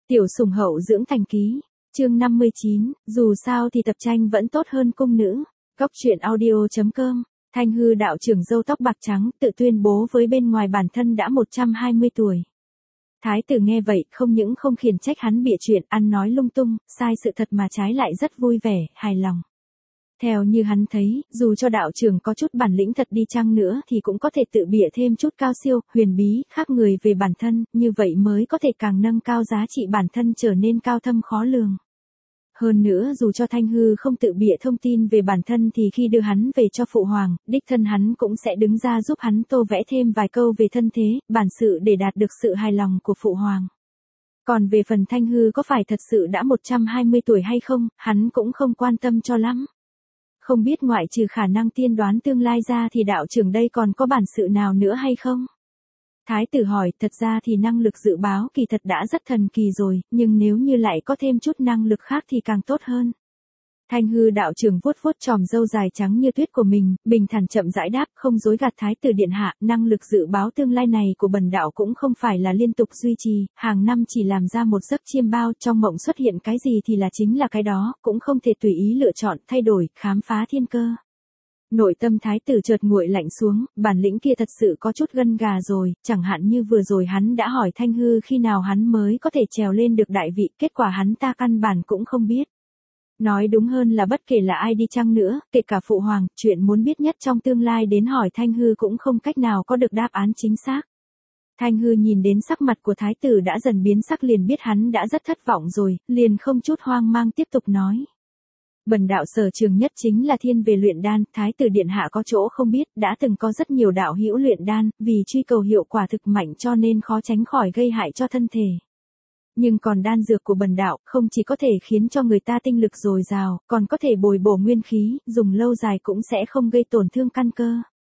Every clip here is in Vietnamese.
Tiểu sủng hậu dưỡng thành ký, chương 59, dù sao thì tập tranh vẫn tốt hơn cung nữ. Góc truyện audio.com, Thanh Hư đạo trưởng râu tóc bạc trắng tự tuyên bố với bên ngoài bản thân đã 120 tuổi. Thái tử nghe vậy không những không khiển trách hắn bịa chuyện ăn nói lung tung, sai sự thật mà trái lại rất vui vẻ, hài lòng. Theo như hắn thấy, dù cho đạo trưởng có chút bản lĩnh thật đi chăng nữa thì cũng có thể tự bịa thêm chút cao siêu, huyền bí, khác người về bản thân, như vậy mới có thể càng nâng cao giá trị bản thân trở nên cao thâm khó lường. Hơn nữa dù cho Thanh Hư không tự bịa thông tin về bản thân thì khi đưa hắn về cho phụ hoàng, đích thân hắn cũng sẽ đứng ra giúp hắn tô vẽ thêm vài câu về thân thế, bản sự để đạt được sự hài lòng của phụ hoàng. Còn về phần Thanh Hư có phải thật sự đã 120 tuổi hay không, hắn cũng không quan tâm cho lắm. Không biết ngoại trừ khả năng tiên đoán tương lai ra thì đạo trưởng đây còn có bản sự nào nữa hay không? Thái tử hỏi, thật ra thì năng lực dự báo kỳ thật đã rất thần kỳ rồi, nhưng nếu như lại có thêm chút năng lực khác thì càng tốt hơn. Thanh Hư đạo trưởng vuốt vuốt chòm râu dài trắng như tuyết của mình, bình thản chậm rãi đáp, không dối gạt Thái tử điện hạ, năng lực dự báo tương lai này của bần đạo cũng không phải là liên tục duy trì, hàng năm chỉ làm ra một giấc chiêm bao, trong mộng xuất hiện cái gì thì là chính là cái đó, cũng không thể tùy ý lựa chọn, thay đổi, khám phá thiên cơ. Nội tâm Thái tử chợt nguội lạnh xuống, bản lĩnh kia thật sự có chút gân gà rồi, chẳng hạn như vừa rồi hắn đã hỏi Thanh Hư khi nào hắn mới có thể trèo lên được đại vị, kết quả hắn ta căn bản cũng không biết. Nói đúng hơn là bất kể là ai đi chăng nữa, kể cả phụ hoàng, chuyện muốn biết nhất trong tương lai đến hỏi Thanh Hư cũng không cách nào có được đáp án chính xác. Thanh Hư nhìn đến sắc mặt của Thái tử đã dần biến sắc liền biết hắn đã rất thất vọng rồi, liền không chút hoang mang tiếp tục nói. Bần đạo sở trường nhất chính là thiên về luyện đan, Thái tử điện hạ có chỗ không biết, đã từng có rất nhiều đạo hữu luyện đan, vì truy cầu hiệu quả thực mạnh cho nên khó tránh khỏi gây hại cho thân thể. Nhưng còn đan dược của bần đạo, không chỉ có thể khiến cho người ta tinh lực dồi dào, còn có thể bồi bổ nguyên khí, dùng lâu dài cũng sẽ không gây tổn thương căn cơ.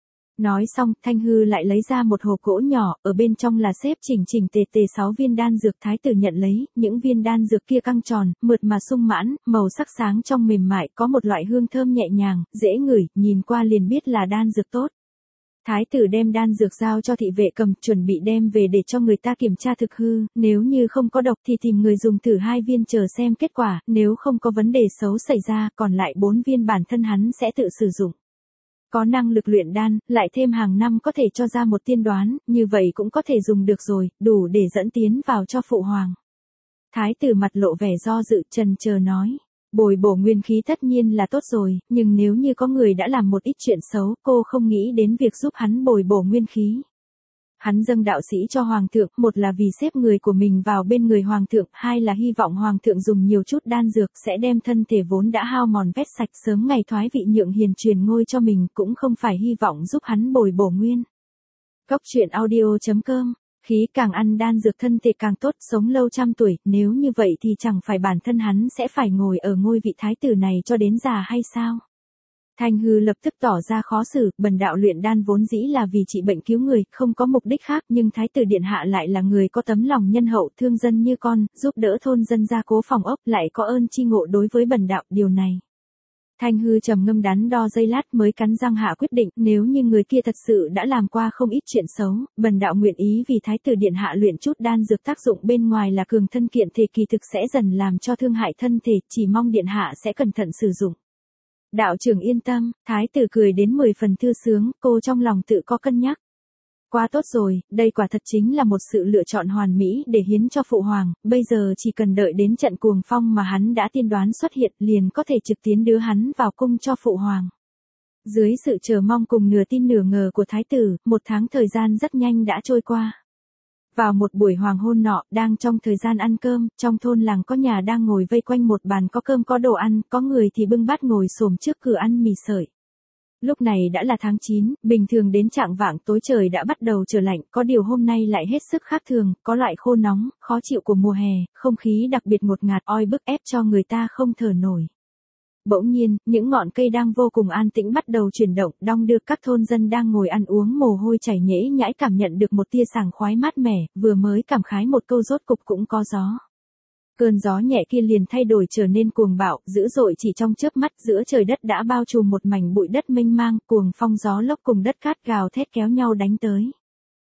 Nói xong, Thanh Hư lại lấy ra một hộp gỗ nhỏ, ở bên trong là xếp chỉnh chỉnh tề tề 6 viên đan dược. Thái tử nhận lấy, những viên đan dược kia căng tròn, mượt mà sung mãn, màu sắc sáng trong mềm mại, có một loại hương thơm nhẹ nhàng, dễ ngửi, nhìn qua liền biết là đan dược tốt. Thái tử đem đan dược giao cho thị vệ cầm, chuẩn bị đem về để cho người ta kiểm tra thực hư, nếu như không có độc thì tìm người dùng thử 2 viên chờ xem kết quả, nếu không có vấn đề xấu xảy ra, còn lại 4 viên bản thân hắn sẽ tự sử dụng. Có năng lực luyện đan, lại thêm hàng năm có thể cho ra một tiên đoán, như vậy cũng có thể dùng được rồi, đủ để dẫn tiến vào cho phụ hoàng. Thái tử mặt lộ vẻ do dự, chần chờ nói. Bồi bổ nguyên khí tất nhiên là tốt rồi, nhưng nếu như có người đã làm một ít chuyện xấu, cô không nghĩ đến việc giúp hắn bồi bổ nguyên khí. Hắn dâng đạo sĩ cho hoàng thượng, một là vì xếp người của mình vào bên người hoàng thượng, hai là hy vọng hoàng thượng dùng nhiều chút đan dược sẽ đem thân thể vốn đã hao mòn vét sạch, sớm ngày thoái vị nhượng hiền truyền ngôi cho mình, cũng không phải hy vọng giúp hắn bồi bổ nguyên. Góc truyện audio.com, khí càng ăn đan dược thân thể càng tốt, sống lâu trăm tuổi, nếu như vậy thì chẳng phải bản thân hắn sẽ phải ngồi ở ngôi vị thái tử này cho đến già hay sao? Thanh Hư lập tức tỏ ra khó xử, bần đạo luyện đan vốn dĩ là vì trị bệnh cứu người, không có mục đích khác, nhưng Thái tử điện hạ lại là người có tấm lòng nhân hậu, thương dân như con, giúp đỡ thôn dân gia cố phòng ốc, lại có ơn chi ngộ đối với bần đạo, điều này. Thanh Hư trầm ngâm đắn đo giây lát mới cắn răng hạ quyết định, nếu như người kia thật sự đã làm qua không ít chuyện xấu, bần đạo nguyện ý vì Thái tử điện hạ luyện chút đan dược tác dụng bên ngoài là cường thân kiện thể, kỳ thực sẽ dần làm cho thương hại thân thể, chỉ mong điện hạ sẽ cẩn thận sử dụng. Đạo trưởng yên tâm, Thái tử cười đến 10 phần thư sướng, cô trong lòng tự có cân nhắc. Quá tốt rồi, đây quả thật chính là một sự lựa chọn hoàn mỹ để hiến cho phụ hoàng, bây giờ chỉ cần đợi đến trận cuồng phong mà hắn đã tiên đoán xuất hiện liền có thể trực tiến đưa hắn vào cung cho phụ hoàng. Dưới sự chờ mong cùng nửa tin nửa ngờ của thái tử, 1 tháng thời gian rất nhanh đã trôi qua. Vào một buổi hoàng hôn nọ, đang trong thời gian ăn cơm, trong thôn làng có nhà đang ngồi vây quanh một bàn có cơm có đồ ăn, có người thì bưng bát ngồi xổm trước cửa ăn mì sợi. Lúc này đã là tháng 9, bình thường đến chạng vạng tối trời đã bắt đầu trở lạnh, có điều hôm nay lại hết sức khác thường, có loại khô nóng, khó chịu của mùa hè, không khí đặc biệt ngột ngạt oi bức ép cho người ta không thở nổi. Bỗng nhiên, những ngọn cây đang vô cùng an tĩnh bắt đầu chuyển động, đong đưa các thôn dân đang ngồi ăn uống mồ hôi chảy nhễ nhãi cảm nhận được một tia sảng khoái mát mẻ, vừa mới cảm khái một câu rốt cục cũng có gió. Cơn gió nhẹ kia liền thay đổi trở nên cuồng bạo, dữ dội chỉ trong chớp mắt, giữa trời đất đã bao trùm một mảnh bụi đất mênh mang, cuồng phong gió lốc cùng đất cát gào thét kéo nhau đánh tới.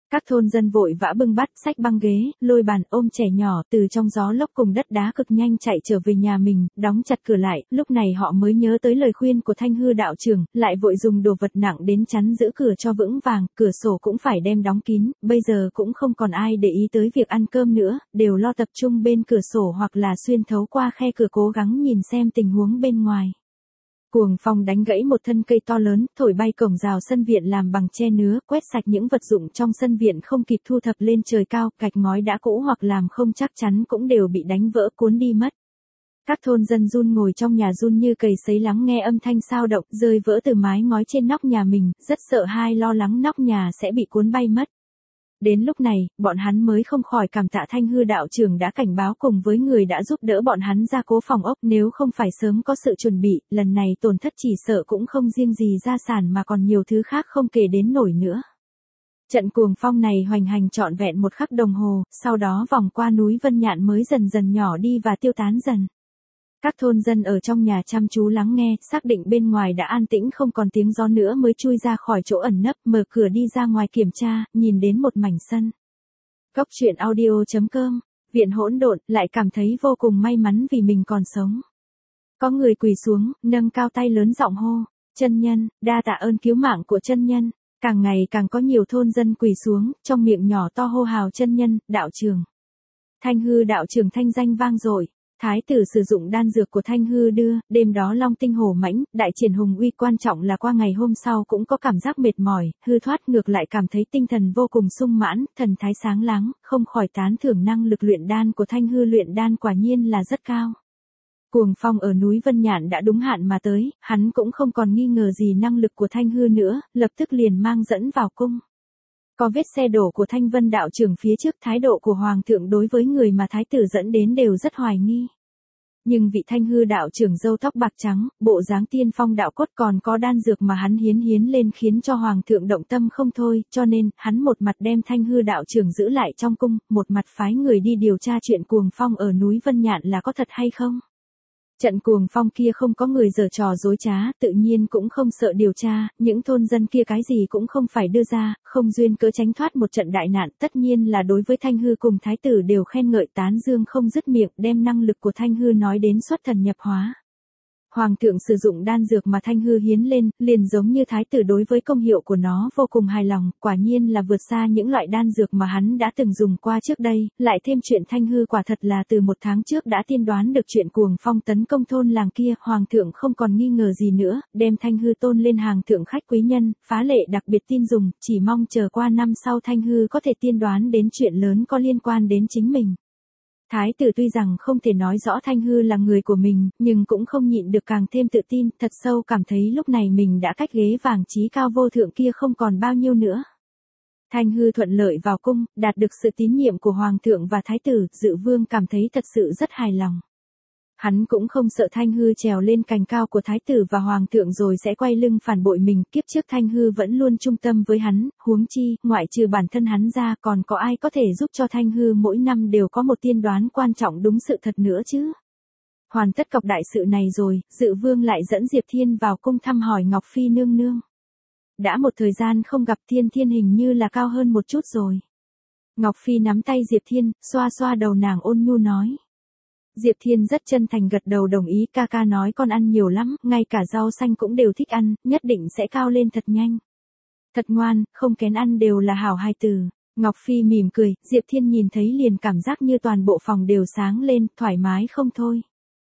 Các thôn dân vội vã bưng bát, xách băng ghế, lôi bàn, ôm trẻ nhỏ từ trong gió lốc cùng đất đá cực nhanh chạy trở về nhà mình, đóng chặt cửa lại, lúc này họ mới nhớ tới lời khuyên của Thanh Hư đạo trưởng, lại vội dùng đồ vật nặng đến chắn giữ cửa cho vững vàng, cửa sổ cũng phải đem đóng kín, bây giờ cũng không còn ai để ý tới việc ăn cơm nữa, đều lo tập trung bên cửa sổ hoặc là xuyên thấu qua khe cửa cố gắng nhìn xem tình huống bên ngoài. Cuồng phong đánh gãy một thân cây to lớn, thổi bay cổng rào sân viện làm bằng tre nứa, quét sạch những vật dụng trong sân viện không kịp thu thập lên trời cao, gạch ngói đã cũ hoặc làm không chắc chắn cũng đều bị đánh vỡ cuốn đi mất. Các thôn dân run ngồi trong nhà run như cầy sấy lắng nghe âm thanh sao động rơi vỡ từ mái ngói trên nóc nhà mình, rất sợ hai lo lắng nóc nhà sẽ bị cuốn bay mất. Đến lúc này, bọn hắn mới không khỏi cảm tạ Thanh Hư đạo trưởng đã cảnh báo cùng với người đã giúp đỡ bọn hắn ra cố phòng ốc, nếu không phải sớm có sự chuẩn bị, lần này tổn thất chỉ sợ cũng không riêng gì gia sản mà còn nhiều thứ khác không kể đến nổi nữa. Trận cuồng phong này hoành hành trọn vẹn 1 khắc đồng hồ, sau đó vòng qua núi Vân Nhạn mới dần dần nhỏ đi và tiêu tán dần. Các thôn dân ở trong nhà chăm chú lắng nghe, xác định bên ngoài đã an tĩnh không còn tiếng gió nữa mới chui ra khỏi chỗ ẩn nấp, mở cửa đi ra ngoài kiểm tra, nhìn đến một mảnh sân. Cốc truyện audio.com, viện hỗn độn, lại cảm thấy vô cùng may mắn vì mình còn sống. Có người quỳ xuống, nâng cao tay lớn giọng hô, chân nhân, đa tạ ơn cứu mạng của chân nhân. Càng ngày càng có nhiều thôn dân quỳ xuống, trong miệng nhỏ to hô hào chân nhân, đạo trưởng. Thanh Hư đạo trưởng thanh danh vang dội. Thái tử sử dụng đan dược của Thanh Hư đưa, đêm đó long tinh hổ mãnh, đại triển hùng uy, quan trọng là qua ngày hôm sau cũng có cảm giác mệt mỏi, hư thoát ngược lại cảm thấy tinh thần vô cùng sung mãn, thần thái sáng láng, không khỏi tán thưởng năng lực luyện đan của Thanh Hư luyện đan quả nhiên là rất cao. Cuồng phong ở núi Vân Nhạn đã đúng hạn mà tới, hắn cũng không còn nghi ngờ gì năng lực của Thanh Hư nữa, lập tức liền mang dẫn vào cung. Có vết xe đổ của Thanh Vân đạo trưởng phía trước, thái độ của Hoàng thượng đối với người mà thái tử dẫn đến đều rất hoài nghi. Nhưng vị Thanh Hư đạo trưởng râu tóc bạc trắng, bộ dáng tiên phong đạo cốt còn có đan dược mà hắn hiến lên khiến cho Hoàng thượng động tâm không thôi, cho nên, hắn một mặt đem Thanh Hư đạo trưởng giữ lại trong cung, một mặt phái người đi điều tra chuyện cuồng phong ở núi Vân Nhạn là có thật hay không. Trận cuồng phong kia không có người giở trò dối trá, tự nhiên cũng không sợ điều tra, những thôn dân kia cái gì cũng không phải đưa ra, không duyên cớ tránh thoát một trận đại nạn, tất nhiên là đối với Thanh Hư cùng thái tử đều khen ngợi tán dương không dứt miệng, đem năng lực của Thanh Hư nói đến xuất thần nhập hóa. Hoàng thượng sử dụng đan dược mà Thanh Hư hiến lên, liền giống như thái tử đối với công hiệu của nó vô cùng hài lòng, quả nhiên là vượt xa những loại đan dược mà hắn đã từng dùng qua trước đây, lại thêm chuyện Thanh Hư quả thật là từ 1 tháng trước đã tiên đoán được chuyện cuồng phong tấn công thôn làng kia, Hoàng thượng không còn nghi ngờ gì nữa, đem Thanh Hư tôn lên hàng thượng khách quý nhân, phá lệ đặc biệt tin dùng, chỉ mong chờ qua năm sau Thanh Hư có thể tiên đoán đến chuyện lớn có liên quan đến chính mình. Thái tử tuy rằng không thể nói rõ Thanh Hư là người của mình, nhưng cũng không nhịn được càng thêm tự tin, thật sâu cảm thấy lúc này mình đã cách ghế vàng chí cao vô thượng kia không còn bao nhiêu nữa. Thanh Hư thuận lợi vào cung, đạt được sự tín nhiệm của Hoàng thượng và Thái tử, Dự Vương cảm thấy thật sự rất hài lòng. Hắn cũng không sợ Thanh Hư trèo lên cành cao của Thái tử và Hoàng thượng rồi sẽ quay lưng phản bội mình, kiếp trước Thanh Hư vẫn luôn trung tâm với hắn, huống chi, ngoại trừ bản thân hắn ra còn có ai có thể giúp cho Thanh Hư mỗi năm đều có một tiên đoán quan trọng đúng sự thật nữa chứ. Hoàn tất cọc đại sự này rồi, Dự Vương lại dẫn Diệp Thiên vào cung thăm hỏi Ngọc Phi nương nương. Đã một thời gian không gặp Thiên hình như là cao hơn một chút rồi. Ngọc Phi nắm tay Diệp Thiên, xoa xoa đầu nàng ôn nhu nói. Diệp Thiên rất chân thành gật đầu đồng ý, ca ca nói con ăn nhiều lắm, ngay cả rau xanh cũng đều thích ăn, nhất định sẽ cao lên thật nhanh. Thật ngoan, không kén ăn đều là hảo hài tử. Ngọc Phi mỉm cười, Diệp Thiên nhìn thấy liền cảm giác như toàn bộ phòng đều sáng lên, thoải mái không thôi.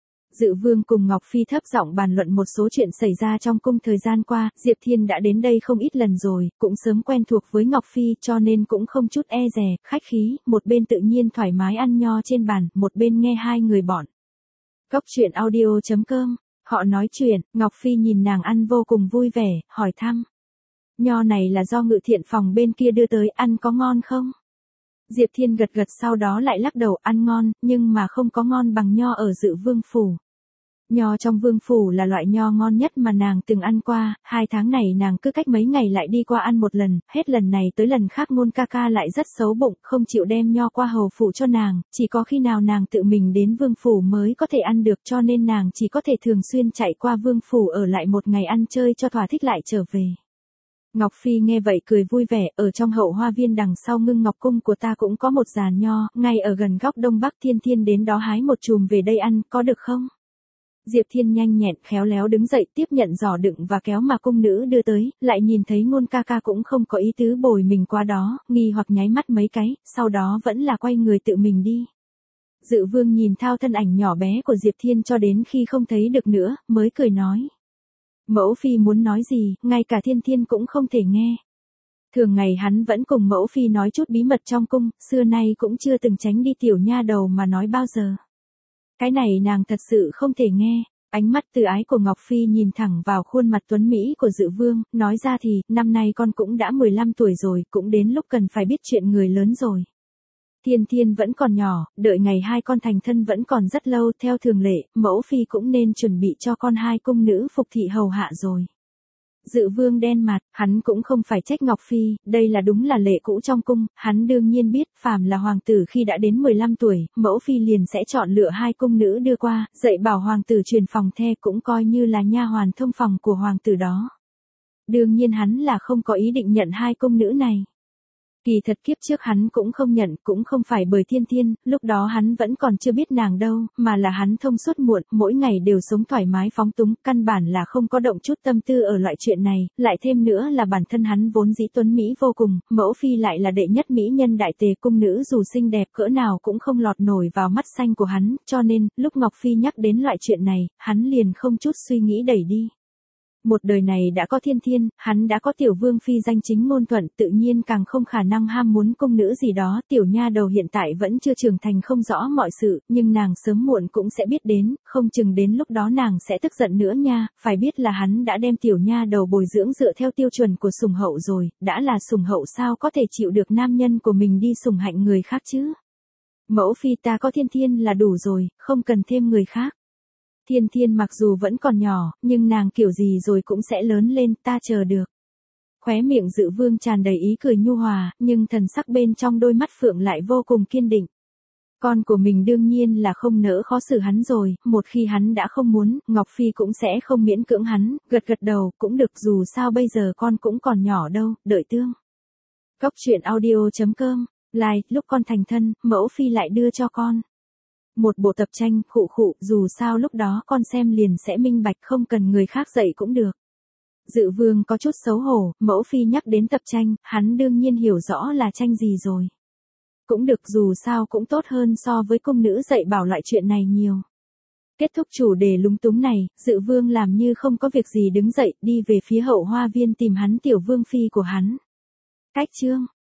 Dự Vương cùng Ngọc Phi thấp giọng bàn luận một số chuyện xảy ra trong cung thời gian qua, Diệp Thiên đã đến đây không ít lần rồi, cũng sớm quen thuộc với Ngọc Phi cho nên cũng không chút e dè, khách khí, một bên tự nhiên thoải mái ăn nho trên bàn, một bên nghe hai người bọn. Cốc truyện audio.com, họ nói chuyện, Ngọc Phi nhìn nàng ăn vô cùng vui vẻ, hỏi thăm. Nho này là do Ngự Thiện phòng bên kia đưa tới, ăn có ngon không? Diệp Thiên gật gật sau đó lại lắc đầu, ăn ngon, nhưng mà không có ngon bằng nho ở Dự Vương phủ. Nho trong vương phủ là loại nho ngon nhất mà nàng từng ăn qua, 2 tháng này nàng cứ cách mấy ngày lại đi qua ăn một lần, hết lần này tới lần khác Ngôn ca ca lại rất xấu bụng, không chịu đem nho qua hầu phủ cho nàng, chỉ có khi nào nàng tự mình đến vương phủ mới có thể ăn được cho nên nàng chỉ có thể thường xuyên chạy qua vương phủ ở lại một ngày ăn chơi cho thỏa thích lại trở về. Ngọc Phi nghe vậy cười vui vẻ, ở trong hậu hoa viên đằng sau Ngưng Ngọc Cung của ta cũng có một giàn nho, ngay ở gần góc đông bắc, Thiên Thiên đến đó hái một chùm về đây ăn, có được không? Diệp Thiên nhanh nhẹn khéo léo đứng dậy tiếp nhận giỏ đựng và kéo mà cung nữ đưa tới, lại nhìn thấy Ngôn ca ca cũng không có ý tứ bồi mình qua đó, nghi hoặc nháy mắt mấy cái, sau đó vẫn là quay người tự mình đi. Dự Vương nhìn theo thân ảnh nhỏ bé của Diệp Thiên cho đến khi không thấy được nữa, mới cười nói. Mẫu phi muốn nói gì, ngay cả Thiên Thiên cũng không thể nghe. Thường ngày hắn vẫn cùng mẫu phi nói chút bí mật trong cung, xưa nay cũng chưa từng tránh đi tiểu nha đầu mà nói bao giờ. Cái này nàng thật sự không thể nghe. Ánh mắt từ ái của Ngọc Phi nhìn thẳng vào khuôn mặt tuấn Mỹ của Dự Vương, nói ra thì, năm nay con cũng đã 15 tuổi rồi, cũng đến lúc cần phải biết chuyện người lớn rồi. Thiên Thiên vẫn còn nhỏ, đợi ngày hai con thành thân vẫn còn rất lâu, theo thường lệ, mẫu phi cũng nên chuẩn bị cho con hai cung nữ phục thị hầu hạ rồi. Dự Vương đen mặt, hắn cũng không phải trách Ngọc Phi, đây là đúng là lệ cũ trong cung, hắn đương nhiên biết, phàm là hoàng tử khi đã đến 15 tuổi, mẫu phi liền sẽ chọn lựa hai cung nữ đưa qua, dạy bảo hoàng tử truyền phòng the cũng coi như là nha hoàn thông phòng của hoàng tử đó. Đương nhiên hắn là không có ý định nhận hai cung nữ này. Kỳ thật kiếp trước hắn cũng không nhận, cũng không phải bởi Thiên Thiên, lúc đó hắn vẫn còn chưa biết nàng đâu, mà là hắn thông suốt muộn, mỗi ngày đều sống thoải mái phóng túng, căn bản là không có động chút tâm tư ở loại chuyện này, lại thêm nữa là bản thân hắn vốn dĩ tuấn Mỹ vô cùng, mẫu phi lại là đệ nhất mỹ nhân đại tề, cung nữ dù xinh đẹp cỡ nào cũng không lọt nổi vào mắt xanh của hắn, cho nên, lúc Ngọc Phi nhắc đến loại chuyện này, hắn liền không chút suy nghĩ đẩy đi. Một đời này đã có Thiên Thiên, hắn đã có tiểu vương phi danh chính ngôn thuận, tự nhiên càng không khả năng ham muốn cung nữ gì đó, tiểu nha đầu hiện tại vẫn chưa trưởng thành không rõ mọi sự, nhưng nàng sớm muộn cũng sẽ biết đến, không chừng đến lúc đó nàng sẽ tức giận nữa nha, phải biết là hắn đã đem tiểu nha đầu bồi dưỡng dựa theo tiêu chuẩn của sủng hậu rồi, đã là sủng hậu sao có thể chịu được nam nhân của mình đi sủng hạnh người khác chứ. Mẫu phi ta có Thiên Thiên là đủ rồi, không cần thêm người khác. Thiên Thiên mặc dù vẫn còn nhỏ, nhưng nàng kiểu gì rồi cũng sẽ lớn lên, ta chờ được. Khóe miệng Dự Vương tràn đầy ý cười nhu hòa, nhưng thần sắc bên trong đôi mắt phượng lại vô cùng kiên định. Con của mình đương nhiên là không nỡ khó xử hắn rồi, một khi hắn đã không muốn, Ngọc Phi cũng sẽ không miễn cưỡng hắn, gật gật đầu, cũng được, dù sao bây giờ con cũng còn nhỏ đâu, đợi tương. Cốc truyện audio.com, like, lúc con thành thân, mẫu phi lại đưa cho con một bộ tập tranh, khụ khụ, dù sao lúc đó con xem liền sẽ minh bạch, không cần người khác dạy cũng được. Dự Vương có chút xấu hổ, mẫu phi nhắc đến tập tranh, hắn đương nhiên hiểu rõ là tranh gì rồi. Cũng được, dù sao cũng tốt hơn so với cung nữ dạy bảo loại chuyện này nhiều. Kết thúc chủ đề lúng túng này, Dự Vương làm như không có việc gì đứng dậy, đi về phía hậu hoa viên tìm hắn tiểu vương phi của hắn. Cách chương